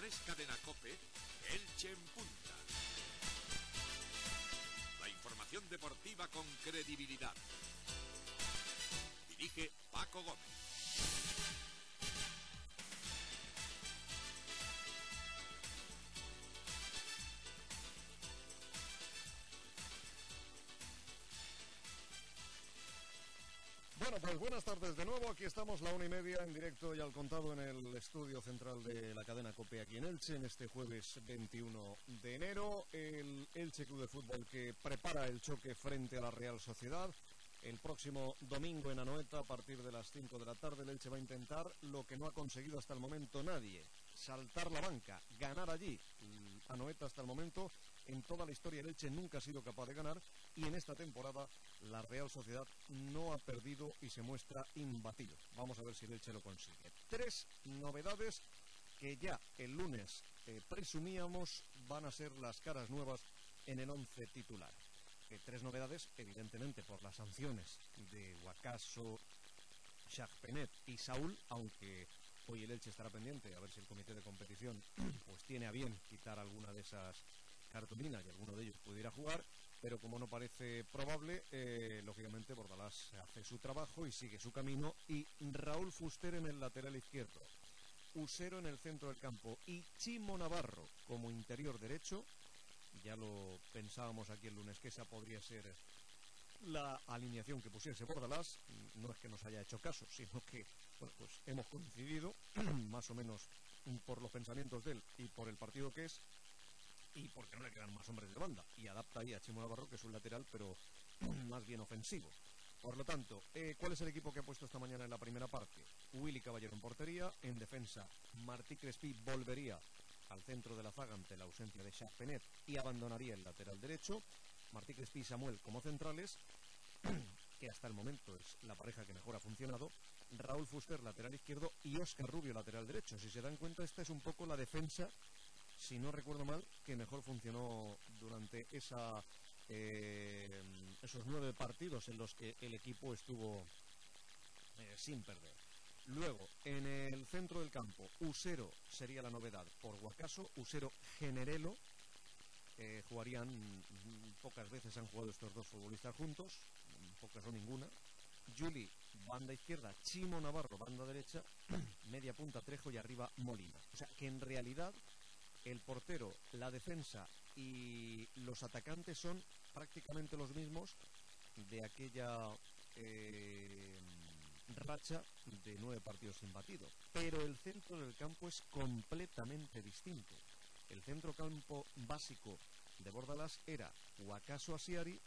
es Cadena COPE, Elche en punta. La información deportiva con credibilidad. Dirige Paco Gómez. Bueno, pues buenas tardes de nuevo. Aquí estamos, la 1:30 en directo y al contado en el estudio central de la cadena COPE aquí en Elche, en este jueves 21 de enero. El Elche Club de Fútbol que prepara el choque frente a la Real Sociedad. El próximo domingo en Anoeta, a partir de las 5 de la tarde, el Elche va a intentar lo que no ha conseguido hasta el momento nadie: saltar la banca, ganar allí. Anoeta hasta el momento, en toda la historia, el Elche nunca ha sido capaz de ganar, y en esta temporada la Real Sociedad no ha perdido y se muestra imbatible. Vamos a ver si el Elche lo consigue. 3 novedades que ya el lunes presumíamos van a ser las caras nuevas en el 11 titular. 3 novedades, evidentemente, por las sanciones de Guacaso, Shahpenet y Saúl, aunque hoy el Elche estará pendiente a ver si el comité de competición pues tiene a bien quitar alguna de esas cartulinas y alguno de ellos pudiera jugar, pero como no parece probable, lógicamente Bordalás hace su trabajo y sigue su camino, y Raúl Fuster en el lateral izquierdo, Usero en el centro del campo y Chimo Navarro como interior derecho. Ya lo pensábamos aquí el lunes que esa podría ser la alineación que pusiese Bordalás. No es que nos haya hecho caso, sino que bueno, pues hemos coincidido más o menos por los pensamientos de él y por el partido que es, y porque no le quedan más hombres de banda, y adapta ahí a Chimo Navarro, que es un lateral pero más bien ofensivo. Por lo tanto, ¿cuál es el equipo que ha puesto esta mañana en la primera parte? Willy Caballero en portería. En defensa, Martí Crespí volvería al centro de la zaga ante la ausencia de Shahpenet y abandonaría el lateral derecho. Martí Crespí y Samuel como centrales, que hasta el momento es la pareja que mejor ha funcionado. Raúl Fuster lateral izquierdo y Óscar Rubio lateral derecho. Si se dan cuenta, esta es un poco la defensa, si no recuerdo mal, que mejor funcionó durante esos 9 partidos en los que el equipo estuvo sin perder. Luego, en el centro del campo, Usero sería la novedad por Guacaso. Usero, Generelo, jugarían, pocas veces han jugado estos dos futbolistas juntos, pocas o ninguna. Juli, banda izquierda, Chimo Navarro, banda derecha, media punta Trejo y arriba Molina. O sea que en realidad el portero, la defensa y los atacantes son prácticamente los mismos de aquella racha de 9 partidos sin batido. Pero el centro del campo es completamente distinto. El centro campo básico de Bordalás era Guacaso Asiari,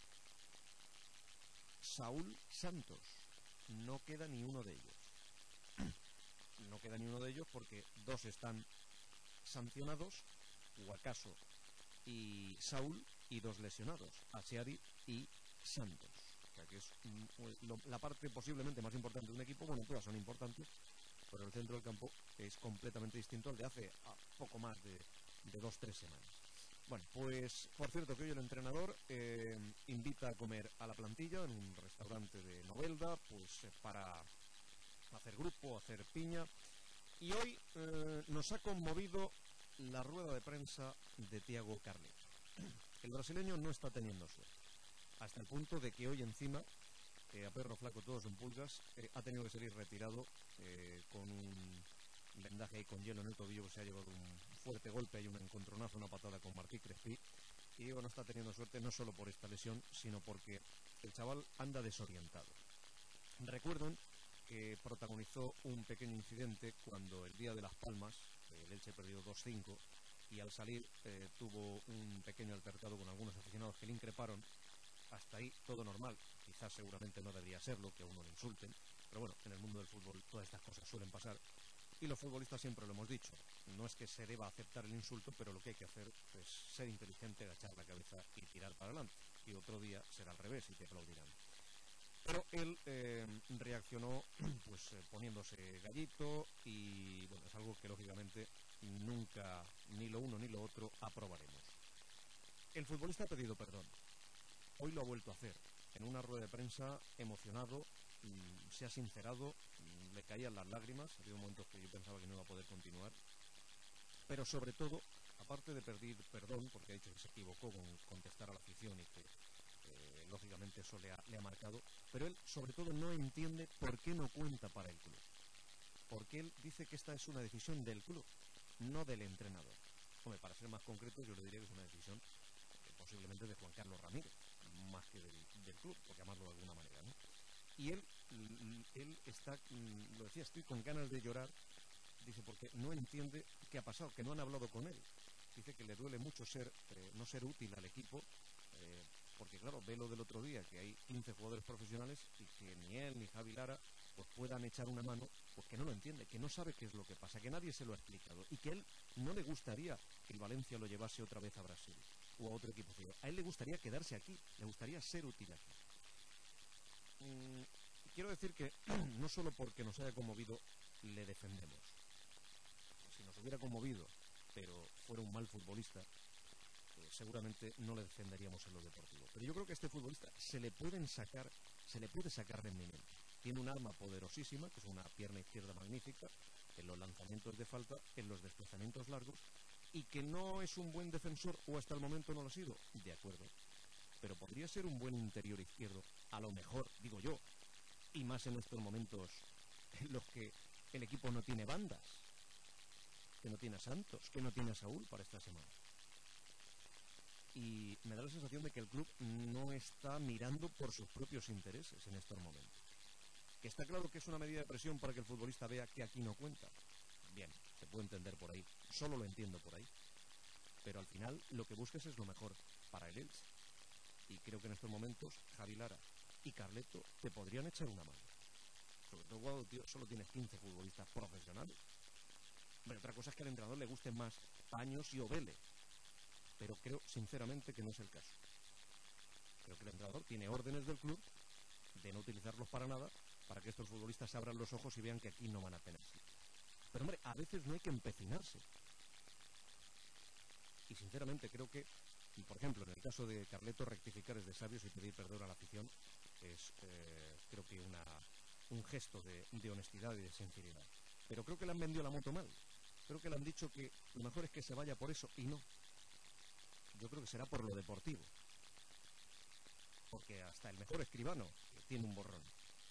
Saúl Santos. No queda ni uno de ellos. No queda ni uno de ellos porque 2 están sancionados, Guacaso y Saúl, y 2 lesionados, Asiari y Santos. O sea que es la parte posiblemente más importante de un equipo. Bueno, todas son importantes, pero el centro del campo es completamente distinto al de hace poco más de 2-3 semanas. Bueno, pues por cierto que hoy el entrenador invita a comer a la plantilla en un restaurante de Novelda, pues para hacer grupo, hacer piña. Y hoy nos ha conmovido la rueda de prensa de Thiago Carleto. El brasileño no está teniendo suerte, hasta el punto de que hoy encima, a perro flaco todos son pulgas, ha tenido que salir retirado con un vendaje ahí con hielo en el tobillo, que se ha llevado un fuerte golpe y un encontronazo, una patada con Martí Crespí. Y digo, no está teniendo suerte no solo por esta lesión, sino porque el chaval anda desorientado. Recuerden que protagonizó un pequeño incidente cuando el día de Las Palmas el Elche perdió 2-5 y al salir tuvo un pequeño altercado con algunos aficionados que le increparon. Hasta ahí todo normal, quizás seguramente no debería serlo, que a uno le insulten, pero bueno, en el mundo del fútbol todas estas cosas suelen pasar, y los futbolistas siempre lo hemos dicho, no es que se deba aceptar el insulto, pero lo que hay que hacer es ser inteligente, agachar la cabeza y tirar para adelante, y otro día será al revés y te aplaudirán. Pero él reaccionó pues poniéndose gallito, y bueno, es algo que lógicamente nunca, ni lo uno ni lo otro, aprobaremos. El futbolista ha pedido perdón. Hoy lo ha vuelto a hacer, en una rueda de prensa, emocionado, se ha sincerado, le caían las lágrimas, ha habido momentos que yo pensaba que no iba a poder continuar, pero sobre todo, aparte de pedir perdón, porque ha dicho que se equivocó con contestar a la afición y que lógicamente eso le ha marcado, pero él sobre todo no entiende por qué no cuenta para el club. Porque él dice que esta es una decisión del club, no del entrenador. Hombre, para ser más concreto, yo le diría que es una decisión posiblemente de Juan Carlos Ramírez, más que del club, por llamarlo de alguna manera, ¿no? Y él está, lo decía, estoy con ganas de llorar, dice, porque no entiende qué ha pasado, que no han hablado con él. Dice que le duele mucho no ser útil al equipo, porque claro, ve lo del otro día, que hay 15 jugadores profesionales y que ni él ni Javi Lara pues puedan echar una mano, pues que no lo entiende, que no sabe qué es lo que pasa, que nadie se lo ha explicado y que él no le gustaría que el Valencia lo llevase otra vez a Brasil o a otro equipo ciudad. A él le gustaría quedarse aquí, le gustaría ser útil aquí. Quiero decir que no solo porque nos haya conmovido le defendemos. Si nos hubiera conmovido, pero fuera un mal futbolista, seguramente no le defenderíamos en lo deportivo. Pero yo creo que a este futbolista se le puede sacar rendimiento. Tiene un arma poderosísima, que es una pierna izquierda magnífica, en los lanzamientos de falta, en los desplazamientos largos, y que no es un buen defensor, o hasta el momento no lo ha sido, de acuerdo. Pero podría ser un buen interior izquierdo, a lo mejor, digo yo, y más en estos momentos en los que el equipo no tiene bandas, que no tiene a Santos, que no tiene a Saúl para esta semana. Y me da la sensación de que el club no está mirando por sus propios intereses en estos momentos. Que está claro que es una medida de presión para que el futbolista vea que aquí no cuenta. Bien, se puede entender por ahí, solo lo entiendo por ahí. Pero al final lo que busques es lo mejor para el Elche. Y creo que en estos momentos Javi Lara y Carleto te podrían echar una mano. Sobre todo cuando, tío, solo tienes 15 futbolistas profesionales. Pero otra cosa es que al entrenador le gusten más Paños y Ovele. Pero creo sinceramente que no es el caso. Creo que el entrenador tiene órdenes del club de no utilizarlos para nada, para que estos futbolistas abran los ojos y vean que aquí no van a tener sitio. Pero hombre, a veces no hay que empecinarse. Y sinceramente creo que, por ejemplo, en el caso de Carleto, rectificar es de sabios y pedir perdón a la afición es, creo que un gesto de honestidad y de sinceridad. Pero creo que le han vendido la moto mal. Creo que le han dicho que lo mejor es que se vaya por eso, y no. Yo creo que será por lo deportivo. Porque hasta el mejor escribano tiene un borrón.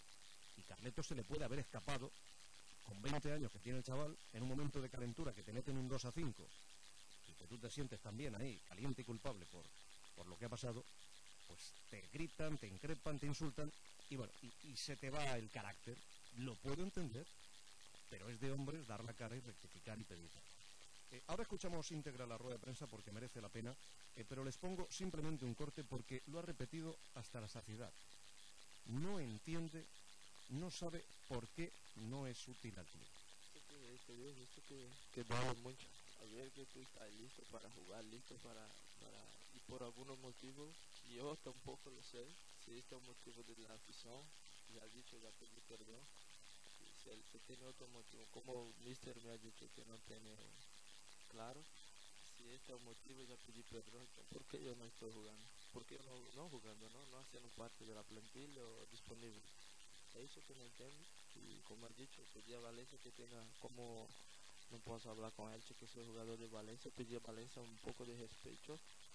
Y Carleto se le puede haber escapado, con 20 años que tiene el chaval, en un momento de calentura que te meten un 2-5 y que tú te sientes también ahí, caliente y culpable por lo que ha pasado, pues te gritan, te increpan, te insultan y bueno, y se te va el carácter. Lo puedo entender, pero es de hombres dar la cara y rectificar y pedir. Ahora escuchamos íntegra la rueda de prensa porque merece la pena, pero les pongo simplemente un corte porque lo ha repetido hasta la saciedad. No entiende, no sabe por qué no es útil al club. Esto que duele mucho. A ver que tú estás listo para jugar, listo para y por algunos motivos, yo tampoco lo sé, si este es un motivo de la afición, ya he dicho, ya pedí perdón. Si tiene otro motivo, como Mister me ha dicho que no tiene claro, si este es un motivo, ya pedí perdón. ¿Por qué yo no estoy jugando? ¿Por qué yo no jugando, no haciendo parte de la plantilla o disponible? Es eso que no entiendo. Y como has dicho, pedí a Valencia que tenga, como no puedo hablar con él, que soy jugador de Valencia, pedí a Valencia un poco de respeto,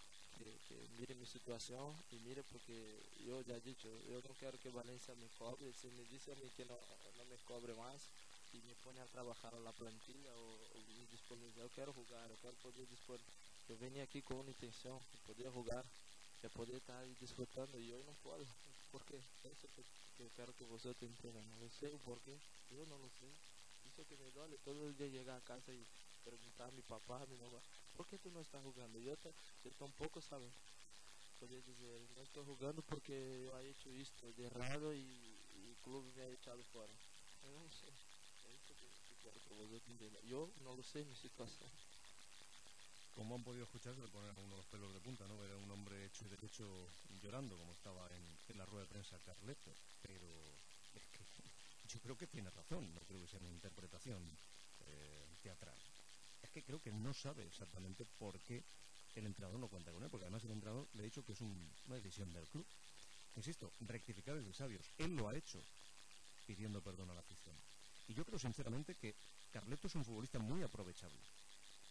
que mire mi situación y mire, porque yo ya he dicho, yo no quiero que Valencia me cobre. Si me dice a mí que no me cobre más y me pone a trabajar a la plantilla o mi disponibilidad, yo quiero jugar, yo quiero poder disponer. Yo venía aquí con una intención de poder jugar, de poder estar ahí disfrutando, y hoy no puedo. ¿Por qué? Eso que yo quiero que vosotros entiendan. No lo sé por qué, yo no lo sé. Eso que me duele todo el día llegar a casa y preguntar a mi papá, a mi mamá, ¿por qué tú no estás jugando? Yo tampoco saben. Podría decir, no estoy jugando porque yo he hecho esto de errado y el club me ha echado fuera. Yo no lo sé. Es eso que quiero que vosotros entiendan. Yo no lo sé mi situación. Como han podido escuchar, se le ponen a uno los pelos de punta, ¿no? Era un hombre hecho y derecho llorando, como estaba en la rueda de prensa Carleto. Pero es que yo creo que tiene razón, no creo que sea una interpretación teatral. Es que creo que no sabe exactamente por qué el entrenador no cuenta con él, porque además el entrenador le ha dicho que es una decisión del club. Insisto, rectificar es de sabios. Él lo ha hecho pidiendo perdón a la afición. Y yo creo sinceramente que Carleto es un futbolista muy aprovechable.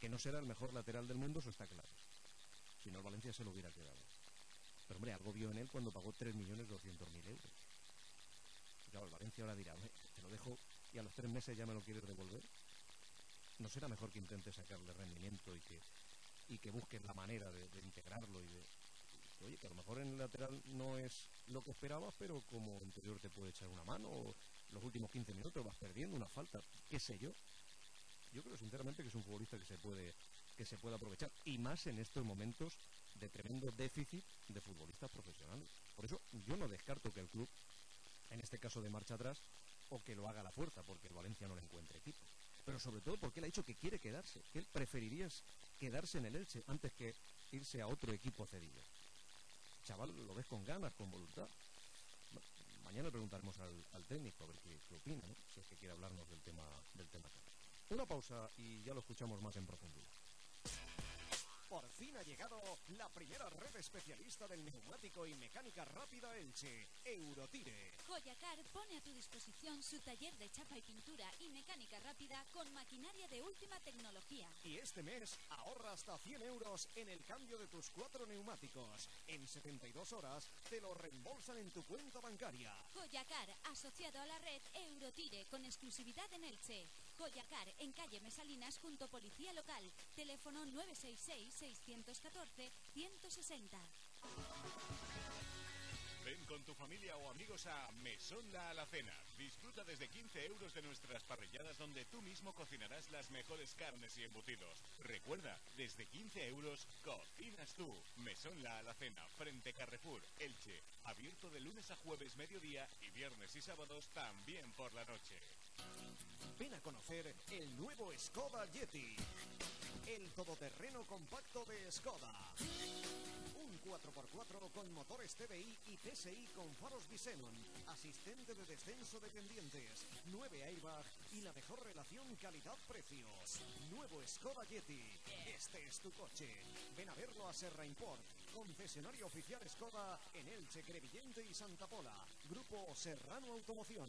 que no será el mejor lateral del mundo, eso está claro. Si no, el Valencia se lo hubiera quedado. Pero hombre, algo vio en él cuando pagó 3.200.000 euros. Y claro, el Valencia ahora dirá, te lo dejo y a los 3 meses ya me lo quieres devolver. ¿No será mejor que intentes sacarle rendimiento y que busques la manera de integrarlo oye, que a lo mejor en el lateral no es lo que esperabas, pero como interior te puede echar una mano, o los últimos 15 minutos vas perdiendo una falta, qué sé yo. Yo creo sinceramente que es un futbolista que se puede aprovechar, y más en estos momentos de tremendo déficit de futbolistas profesionales. Por eso yo no descarto que el club, en este caso de marcha atrás, o que lo haga a la fuerza, porque el Valencia no le encuentre equipo. Pero sobre todo porque él ha dicho que quiere quedarse, que él preferiría quedarse en el Elche antes que irse a otro equipo cedido. Chaval, lo ves con ganas, con voluntad. Mañana le preguntaremos al técnico a ver qué opina, ¿no? Si es que quiere hablarnos del tema. Una pausa y ya lo escuchamos más en profundidad. Por fin ha llegado la primera red especialista del neumático y mecánica rápida Elche, Eurotire. Joyacar pone a tu disposición su taller de chapa y pintura y mecánica rápida con maquinaria de última tecnología. Y este mes ahorra hasta 100 euros en el cambio de tus 4 neumáticos. En 72 horas te lo reembolsan en tu cuenta bancaria. Joyacar, asociado a la red Eurotire, con exclusividad en Elche. Joyacar, en calle Mesalinas, junto Policía Local. Teléfono 966-614-160. Ven con tu familia o amigos a Mesón La Alacena. Disfruta desde 15 euros de nuestras parrilladas, donde tú mismo cocinarás las mejores carnes y embutidos. Recuerda, desde 15 euros cocinas tú. Mesón La Alacena, frente Carrefour, Elche. Abierto de lunes a jueves mediodía y viernes y sábados también por la noche. Ven a conocer el nuevo Skoda Yeti. El todoterreno compacto de Skoda. Un 4x4 con motores TDI y TSI con faros Bisenon, asistente de descenso de pendientes, 9 airbag y la mejor relación calidad-precio. Nuevo Skoda Yeti. Este es tu coche. Ven a verlo a Serra Import, concesionario oficial Skoda en Elche, Crevillente y Santa Pola. Grupo Serrano Automoción.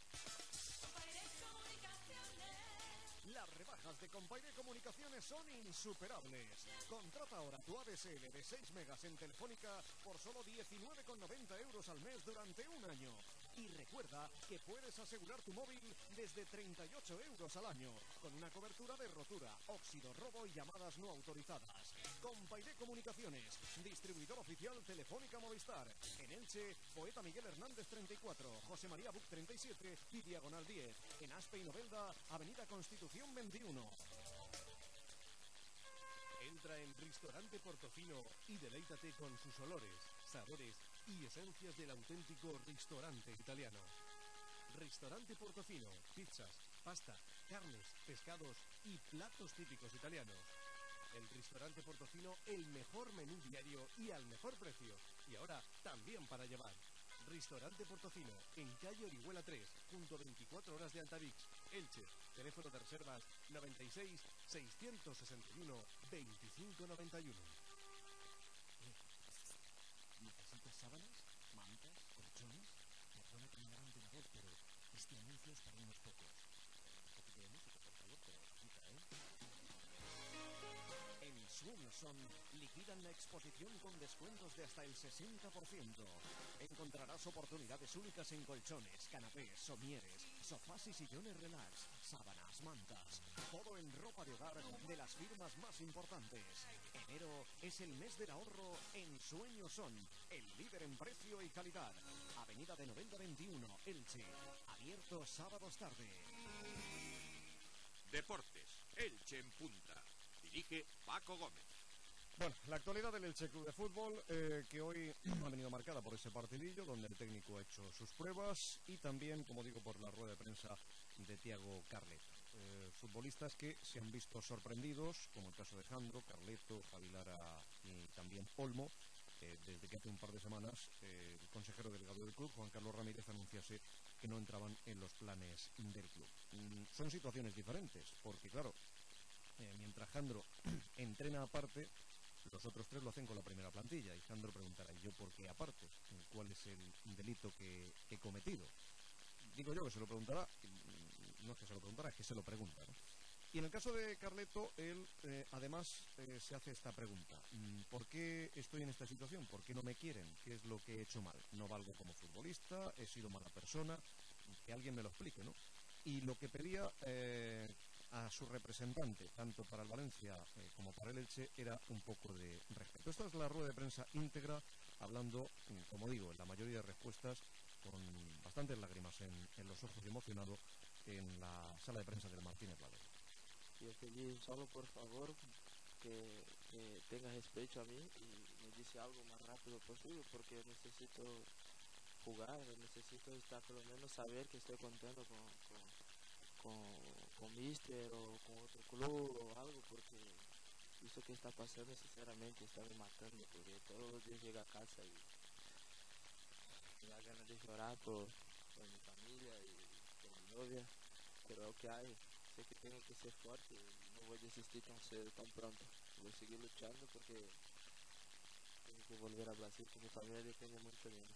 Las rebajas de Compaire Comunicaciones son insuperables. Contrata ahora tu ADSL de 6 megas en Telefónica por solo 19,90 euros al mes durante un año. Y recuerda que puedes asegurar tu móvil desde 38 euros al año, con una cobertura de rotura, óxido, robo y llamadas no autorizadas. Compaire Comunicaciones, distribuidor oficial Telefónica Movistar. En Elche, Poeta Miguel Hernández 34, José María Buc 37 y Diagonal 10. En Aspe y Novelda, Avenida Constitución 21. Entra en Ristorante Portofino y deleítate con sus olores, sabores y esencias del auténtico restaurante italiano. Ristorante Portofino, pizzas, pasta, carnes, pescados y platos típicos italianos. El Ristorante Portofino, el mejor menú diario y al mejor precio. Y ahora también para llevar. Restaurante Portofino, en calle Orihuela 3, junto a 24 horas de Altavix, Elche. Teléfono de reservas 96 661 2591. ¿Necesitas sábanas, mantas, colchones? Perdona que me levante la voz, pero este anuncio es para unos pocos. Un poquito de música, por favor, pero bajita, ¿eh? En Swinson liquidan la exposición con descuentos de hasta el 60%. Encontrarás oportunidades únicas en colchones, canapés, somieres, sofás y sillones relax, sábanas, mantas. Todo en ropa de hogar de las firmas más importantes. Enero es el mes del ahorro en Sueño Son, el líder en precio y calidad. Avenida de Novelda 21, Elche. Abierto sábados tarde. Deportes, Elche en punta. Dirige Paco Gómez. Bueno, la actualidad del Elche Club de Fútbol, que hoy ha venido marcada por ese partidillo donde el técnico ha hecho sus pruebas y también, como digo, por la rueda de prensa de Thiago Carleto. Futbolistas que se han visto sorprendidos, como el caso de Jandro, Carleto, Javi Lara y también Olmo, desde que hace un par de semanas el consejero delegado del club, Juan Carlos Ramírez, anunciase que no entraban en los planes del club. Son situaciones diferentes, porque claro, mientras Jandro entrena aparte, los otros tres lo hacen con la primera plantilla. Y Jandro preguntará, ¿y yo por qué aparte? ¿Cuál es el delito que he cometido? Digo yo que se lo preguntará, no es que se lo preguntará, es que se lo pregunta, ¿no? Y en el caso de Carleto, él además se hace esta pregunta. ¿Por qué estoy en esta situación? ¿Por qué no me quieren? ¿Qué es lo que he hecho mal? ¿No valgo como futbolista? ¿He sido mala persona? Que alguien me lo explique, ¿no? Y lo que pedía a su representante, tanto para el Valencia como para el Elche, era un poco de respeto. Esta es la rueda de prensa íntegra, hablando, como digo, en la mayoría de respuestas, con bastantes lágrimas en los ojos y emocionado, en la sala de prensa del Martínez Valero. Yo pedí solo por favor que tenga respeto a mí y me dice algo más rápido posible porque necesito jugar, necesito estar por lo menos saber que estoy contento con Mister o con otro club o algo porque esto que está pasando sinceramente está me matando porque todos los días llego a casa y me da ganas de llorar por mi familia y por mi novia, pero es lo que hay. Sé que tengo que ser fuerte y no voy a desistir tan cedo, tan pronto. Voy a seguir luchando porque tengo que volver a Brasil, que mi familia depende mucho de mí.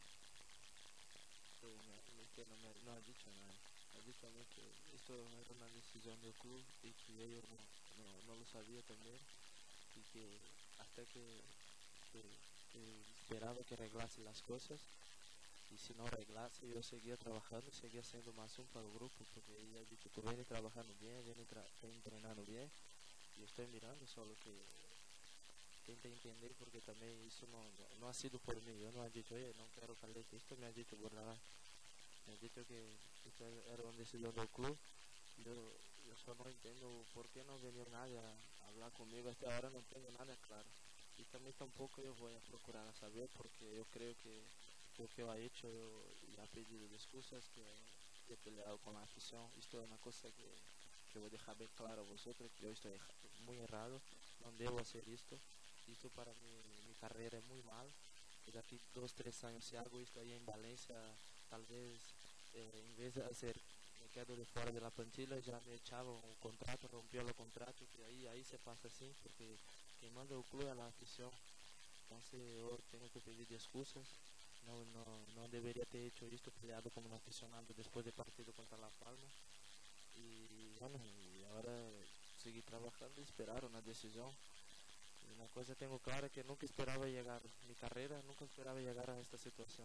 Mister no ha dicho nada. Ha dicho a mí que esto era una decisión del club y que ellos no lo sabían también y que hasta que esperaba que arreglase las cosas y si no arreglase yo seguía trabajando, seguía siendo más un para el grupo porque ella ha dicho que viene trabajando bien, viene entrenando bien y estoy mirando solo que tenta entender porque también eso no ha sido por mí, yo no he dicho oye no quiero Carleto, esto me ha dicho por nada, me ha dicho que esto era una decisión del club. Yo solo no entiendo por qué no venía nadie a hablar conmigo hasta ahora, no tengo nada claro y también tampoco yo voy a procurar a saber porque yo creo que lo que yo he hecho y he pedido excusas que he peleado con la afición, esto es una cosa que voy a dejar bien claro a vosotros que yo estoy muy errado, no debo hacer esto para mi carrera es muy mal y de aquí 2-3 años si hago esto ahí en Valencia tal vez en vez de hacer me quedo de fuera de la plantilla ya me echaba un contrato, rompió el contrato que ahí se pasa así porque quien manda el club es la afición entonces yo tengo que pedir excusas no debería ter hecho esto peleado como un aficionado después del partido contra La Palma y bueno y ahora seguir trabajando y esperar una decisión y una cosa tengo clara que nunca esperaba llegar mi carrera nunca esperaba llegar a esta situación.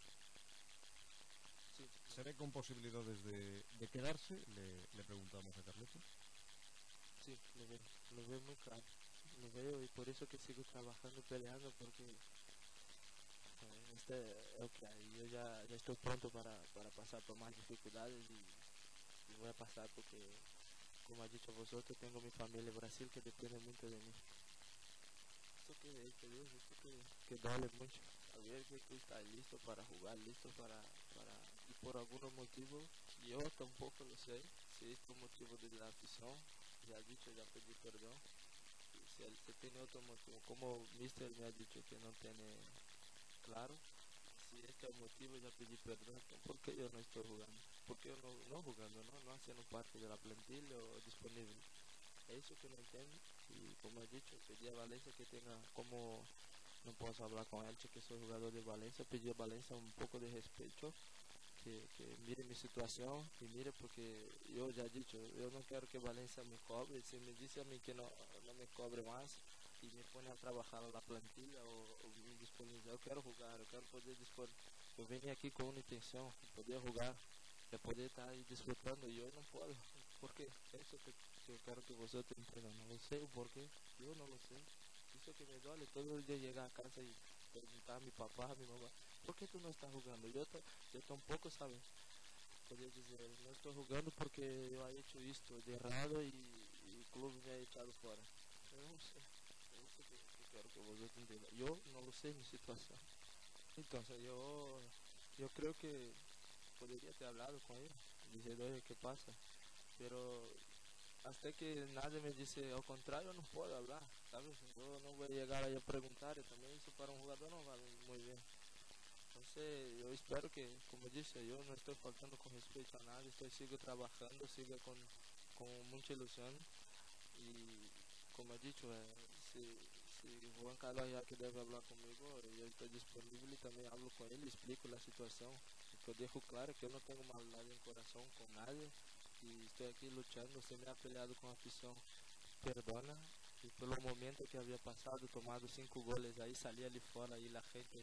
Sí. ¿Se ve con posibilidades de quedarse? Le preguntamos a Carleto. Sí, lo veo muy claro. Lo veo y por eso que sigo trabajando, peleando, porque este, okay, yo ya estoy pronto para pasar por más dificultades y voy a pasar porque, como ha dicho vosotros, tengo mi familia en Brasil que depende mucho de mí. Esto que te digo, esto que duele mucho. Saber que tú estás listo para jugar, listo y por algún motivo, yo tampoco lo sé, si es por motivo de la afición, ya he dicho, ya pedí perdón. Y si él se tiene otro motivo, como Mister me ha dicho que no tiene claro, si este es el motivo ya pedí perdón, ¿por qué yo no estoy jugando? ¿Por qué yo no jugando, no haciendo parte de la plantilla o disponible? Es eso que no entiendo y como he dicho, pedí a Valencia que tenga como no puedo hablar con él, que soy jugador de Valencia, pedí a Valencia un poco de respeto, que mire mi situación y mire porque yo ya he dicho, yo no quiero que Valencia me cobre, si me dice a mí que no me cobre más y me pone a trabajar a la plantilla o mi disponibilidad, yo quiero jugar, yo quiero poder disponer, yo vine aquí con una intención, poder jugar, de poder estar ahí disfrutando y yo no puedo, ¿por qué? Eso que yo quiero que vosotros entiendan, no lo sé, ¿por qué? Yo no lo sé. Eso que me duele, todo el día llegar a casa y preguntar a mi papá, a mi mamá, ¿por qué tú no estás jugando? Yo tampoco, ¿sabes? Podría decir, no estoy jugando porque yo he hecho esto de errado y el club me ha echado fuera. Yo no sé, eso que quiero que vosotros entiendan. Yo no lo sé mi situación. Entonces yo creo que podría ter hablado con él, diciendo, oye, ¿qué pasa? Pero hasta que nadie me dice al contrario no puedo hablar, ¿sabes? Yo no voy a llegar ahí a preguntar y también eso para un jugador no vale muy bien. Entonces yo espero que, como dice, yo no estoy faltando con respeto a nadie, sigo trabajando, sigo con mucha ilusión y como he dicho, si Juan Carlos ya que debe hablar conmigo, yo estoy disponible y también hablo con él, explico la situación, yo dejo claro que yo no tengo maldad en corazón con nadie. y estoy aquí luchando. Se me ha peleado con afición, perdona. Y por los momentos que había pasado, tomado 5 goles, ahí salí ali fora y la gente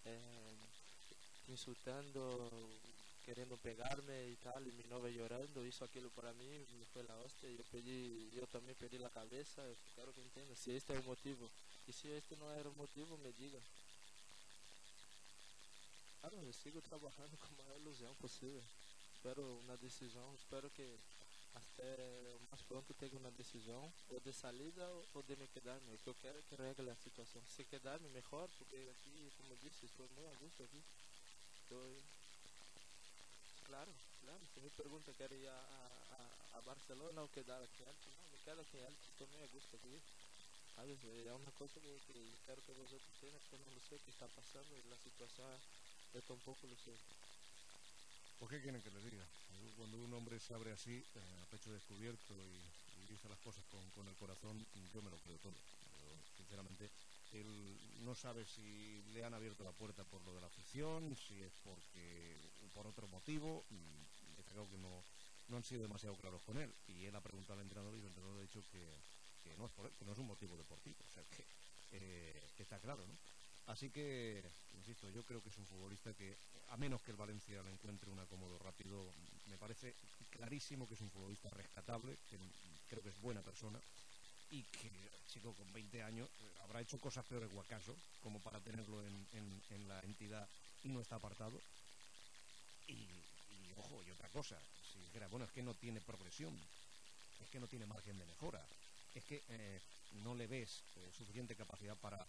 insultando, queriendo pegarme y tal, y mi novia llorando, hizo aquello para mí, me fue la hostia. Yo también perdí la cabeza. Claro que entiendo, si este es el motivo, y si este no era el motivo, me diga. Claro, eu sigo trabalhando com a maior ilusão possível. Espero uma decisão, espero que até o mais pronto tenha uma decisão, ou de saída ou de me quedar-me. O que eu quero é que regle a situação. Se quedar-me, melhor, porque aqui, como eu disse, estou muito a gusto aqui. Estou... Claro, se me pergunta, quero ir a Barcelona ou quedar aqui em Elche? Não, me quedo aqui em Elche, estou muito a gusto aqui. ¿Sabes? Es una cosa que espero que vosotros tengan, que no lo sé qué está pasando, y la situación yo tampoco lo sé. ¿Por qué quieren que les diga? Cuando un hombre se abre así, a pecho descubierto y dice las cosas con el corazón, yo me lo creo todo. Pero, sinceramente, él no sabe si le han abierto la puerta por lo de la afición, si es por otro motivo. Está claro que no han sido demasiado claros con él. Y él ha preguntado al entrenador y el entrenador ha dicho que no es por él, que no es un motivo deportivo. O sea, que está claro, ¿no? Así que, insisto, yo creo que es un futbolista que, a menos que el Valencia le encuentre un acomodo rápido, me parece clarísimo que es un futbolista rescatable, que creo que es buena persona y que, chico, con 20 años habrá hecho cosas peores o acaso, como para tenerlo en la entidad y no está apartado. Y ojo, y otra cosa, si dijera, bueno, es que no tiene progresión, es que no tiene margen de mejora, es que no le ves suficiente capacidad para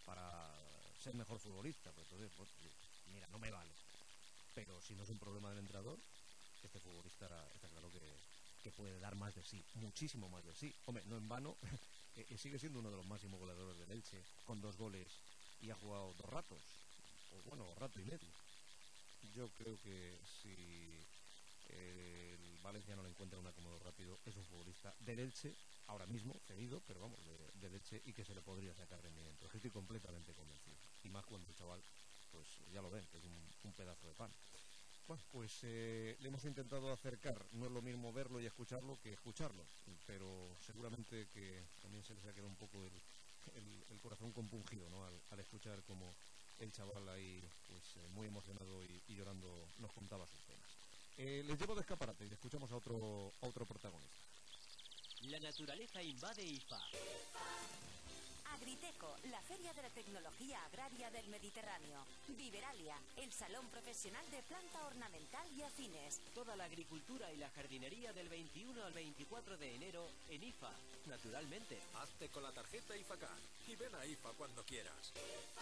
ser mejor futbolista, pues entonces, pues, mira, no me vale. Pero si no es un problema del entrenador, este futbolista está claro que puede dar más de sí, muchísimo más de sí. Hombre, no en vano, sigue siendo uno de los máximos goleadores del Elche, con 2 goles, y ha jugado 2 ratos, o bueno, rato y medio. Yo creo que si el Valencia no le encuentra un acomodo rápido, es un futbolista del Elche, ahora mismo cedido, pero vamos, del Elche, y que se le podría sacar rendimiento. Estoy completamente convencido. Y más cuando el chaval, pues ya lo ven, que es un pedazo de pan. Bueno, pues le hemos intentado acercar. No es lo mismo verlo y escucharlo que escucharlo, pero seguramente que también se les ha quedado un poco el corazón compungido, ¿no? Al escuchar como el chaval ahí, pues muy emocionado y llorando, nos contaba sus penas. Les llevo de escaparate y escuchamos a otro protagonista. La naturaleza invade IFA. Agriteco, la feria de la tecnología agraria del Mediterráneo. Viveralia, el salón profesional de planta ornamental y afines. Toda la agricultura y la jardinería del 21 al 24 de enero en IFA, naturalmente. Hazte con la tarjeta IFACAR y ven a IFA cuando quieras.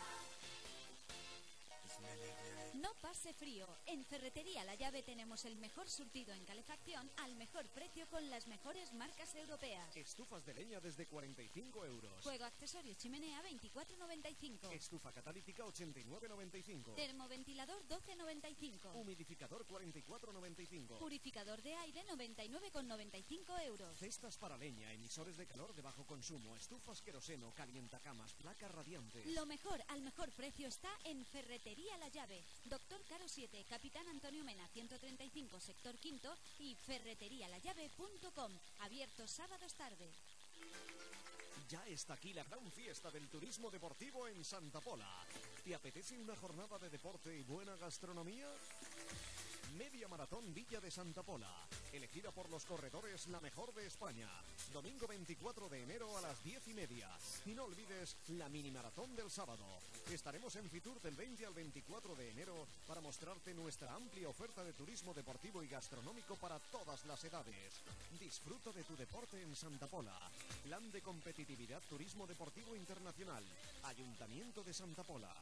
No pase frío. En Ferretería La Llave tenemos el mejor surtido en calefacción al mejor precio con las mejores marcas europeas. Estufas de leña desde 45 euros. Fuego accesorios chimenea 24,95. Estufa catalítica 89,95. Termoventilador 12,95. Humidificador 44,95. Purificador de aire 99,95 euros. Cestas para leña, emisores de calor de bajo consumo, estufas queroseno, calientacamas, placas radiantes. Lo mejor al mejor precio está en Ferretería La Llave. Doctor Caro 7, Capitán Antonio Mena 135, sector quinto, y ferreterialallave.com. Abierto sábados tarde. Ya está aquí la gran fiesta del turismo deportivo en Santa Pola. ¿Te apetece una jornada de deporte y buena gastronomía? Media Maratón Villa de Santa Pola, elegida por los corredores la mejor de España. Domingo 24 de enero a las 10:30. Y no olvides la mini maratón del sábado. Estaremos en Fitur del 20 al 24 de enero para mostrarte nuestra amplia oferta de turismo deportivo y gastronómico para todas las edades. Disfruta de tu deporte en Santa Pola. Plan de competitividad turismo deportivo internacional. Ayuntamiento de Santa Pola.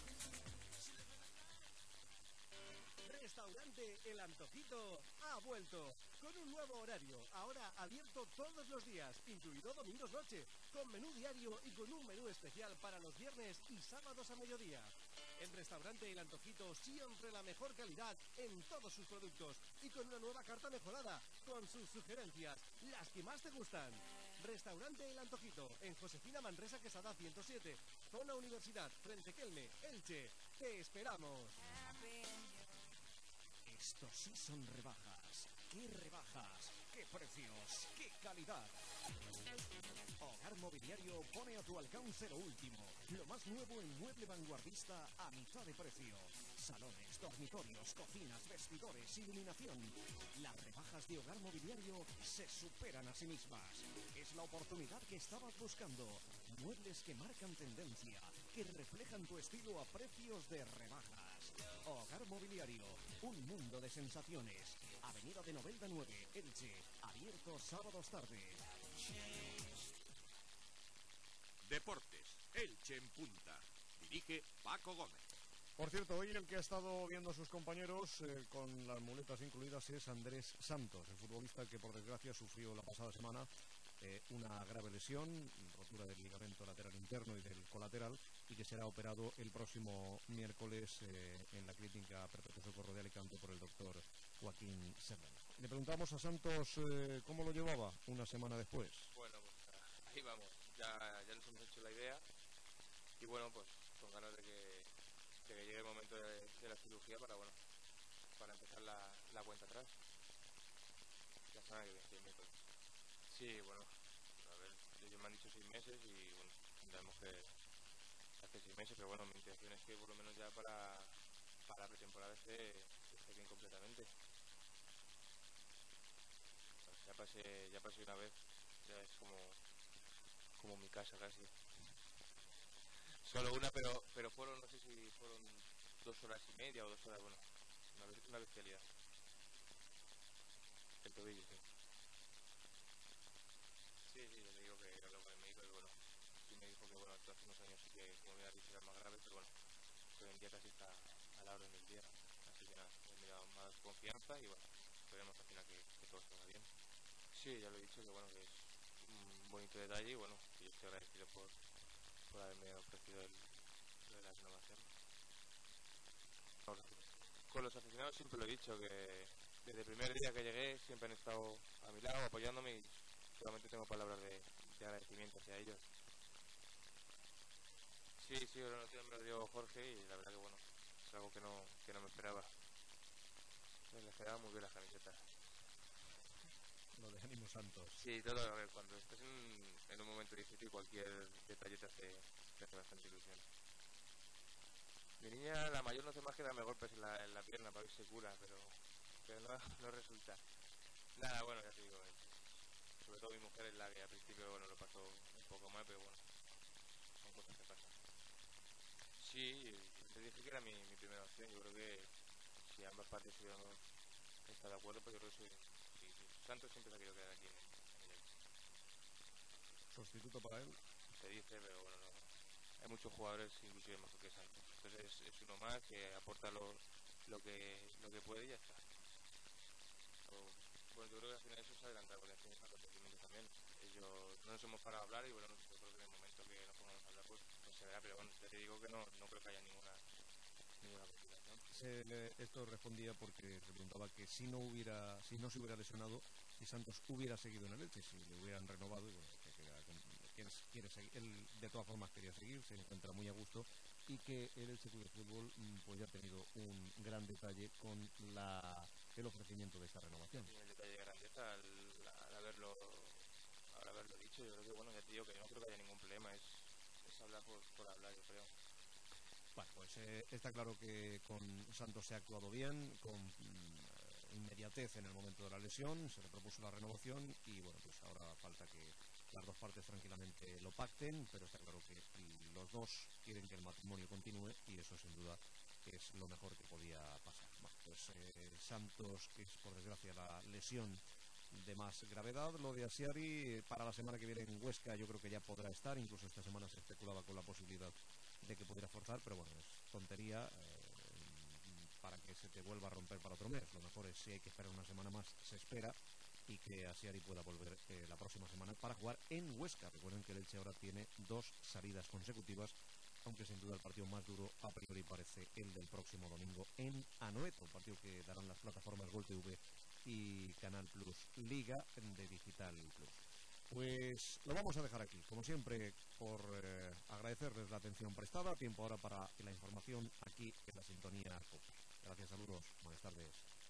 Restaurante El Antojito ha vuelto con un nuevo horario, ahora abierto todos los días, incluido domingos noche, con menú diario y con un menú especial para los viernes y sábados a mediodía. El restaurante El Antojito siempre la mejor calidad en todos sus productos y con una nueva carta mejorada, con sus sugerencias, las que más te gustan. Restaurante El Antojito, en Josefina Manresa Quesada 107, zona Universidad, frente Kelme, Elche. ¡Te esperamos! Estos sí son rebajas. ¡Qué rebajas! ¡Qué precios! ¡Qué calidad! Hogar Mobiliario pone a tu alcance lo último, lo más nuevo en mueble vanguardista a mitad de precio. Salones, dormitorios, cocinas, vestidores, iluminación. Las rebajas de Hogar Mobiliario se superan a sí mismas. Es la oportunidad que estabas buscando. Muebles que marcan tendencia, que reflejan tu estilo a precios de rebajas. Hogar Mobiliario, un mundo de sensaciones. Avenida de Novelda 9, Elche, abierto sábados tarde. Deportes, Elche en punta. Dirige Paco Gómez. Por cierto, hoy el que ha estado viendo a sus compañeros con las muletas incluidas es Andrés Santos, el futbolista que por desgracia sufrió la pasada semana una grave lesión, rotura del ligamento lateral interno y del colateral, y que será operado el próximo miércoles en la clínica Perpetuo Socorro de Alicante por el doctor Joaquín Serrano. Le preguntamos a Santos cómo lo llevaba una semana después. Bueno, pues ahí vamos, ya nos hemos hecho la idea y bueno, pues con ganas de que llegue el momento de la cirugía para empezar la cuenta atrás. La semana que viene, sí, miércoles. Sí, bueno, a ver, ellos me han dicho 6 meses y bueno, tendremos que hacer 6 meses, pero bueno, mi intención es que por lo menos ya para la pretemporada esté bien completamente. Ya pasé una vez, ya es como mi casa casi. Solo una, pero fueron, no sé si fueron 2 horas y media o 2 horas, bueno, una bestialidad. El tobillo, sí. Sí, ya te digo que hablé con el médico y bueno, sí me dijo que bueno, hace unos años sí que, como me había dicho, era más grave, pero bueno, hoy en día casi está a la orden del día. Así que nada, me da más confianza y bueno, esperemos al final que todo salga bien. Sí, ya lo he dicho, que bueno, que es un bonito detalle y bueno, que yo estoy agradecido por haberme ofrecido lo de la renovación. Con los aficionados siempre lo he dicho, que desde el primer día que llegué siempre han estado a mi lado apoyándome y solamente tengo palabras de agradecimiento hacia ellos. Sí, ahora no me lo dio Jorge y la verdad que bueno, es algo que no me esperaba. Me esperaba muy bien las camisetas. Lo de ánimo Santos. Sí, todo, a ver, cuando estás en un momento difícil cualquier detalle te hace bastante ilusión. Mi niña, la mayor, no hace más que darme golpes en la pierna para ver si se cura, pero no resulta. Nada, bueno, ya te digo, sobre todo mi mujer es la que al principio, bueno, lo pasó un poco mal, pero bueno, son cosas que pasan. Sí, te dije que era mi primera opción, yo creo que si ambas partes hubiéramos estado de acuerdo, pues yo creo que sí. Santos siempre se ha querido quedar aquí en el Elche. ¿Sustituto para él? Se dice, pero bueno, no. Hay muchos jugadores inclusive mejor que Santos. Entonces es uno más que aporta lo que puede y ya está. Bueno, yo creo que al final eso es adelantar, porque al final es acontecimientos también. Ellos no nos hemos parado a hablar y bueno, yo creo que en el momento que nos pongamos a hablar pues se verá, pero bueno, ya te digo que no creo que haya ninguna complicación. Esto respondía porque se preguntaba que si no se hubiera lesionado, si Santos hubiera seguido en el Elche, si le hubieran renovado, y bueno, él de todas formas quería seguir, se encuentra muy a gusto y que el Elche Club de Fútbol pues ya ha tenido un gran detalle con el ofrecimiento de esta renovación. Sí, el detalle de grandeza al haberlo dicho, yo creo que bueno, ya te digo que no creo que haya ningún problema, es hablar por hablar, yo creo. Bueno, pues está claro que con Santos se ha actuado bien, con inmediatez en el momento de la lesión, se le propuso la renovación y bueno, pues ahora falta que las dos partes tranquilamente lo pacten, pero está claro que los dos quieren que el matrimonio continúe y eso sin duda es lo mejor que podía pasar. Bueno, pues Santos, que es por desgracia la lesión de más gravedad, lo de Asiari para la semana que viene en Huesca yo creo que ya podrá estar, incluso esta semana se especulaba con la posibilidad de que pudiera forzar, pero bueno, es tontería para que se te vuelva a romper para otro mes. Lo mejor es, si hay que esperar una semana más, se espera y que Asiari pueda volver la próxima semana para jugar en Huesca. Recuerden que el Elche ahora tiene 2 salidas consecutivas, aunque sin duda el partido más duro a priori parece el del próximo domingo en Anoeta, un partido que darán las plataformas Gol TV y Canal Plus Liga de Digital Plus. Pues lo vamos a dejar aquí, como siempre, por agradecerles la atención prestada. Tiempo ahora para la información aquí en la sintonía COPE. Gracias, saludos, buenas tardes.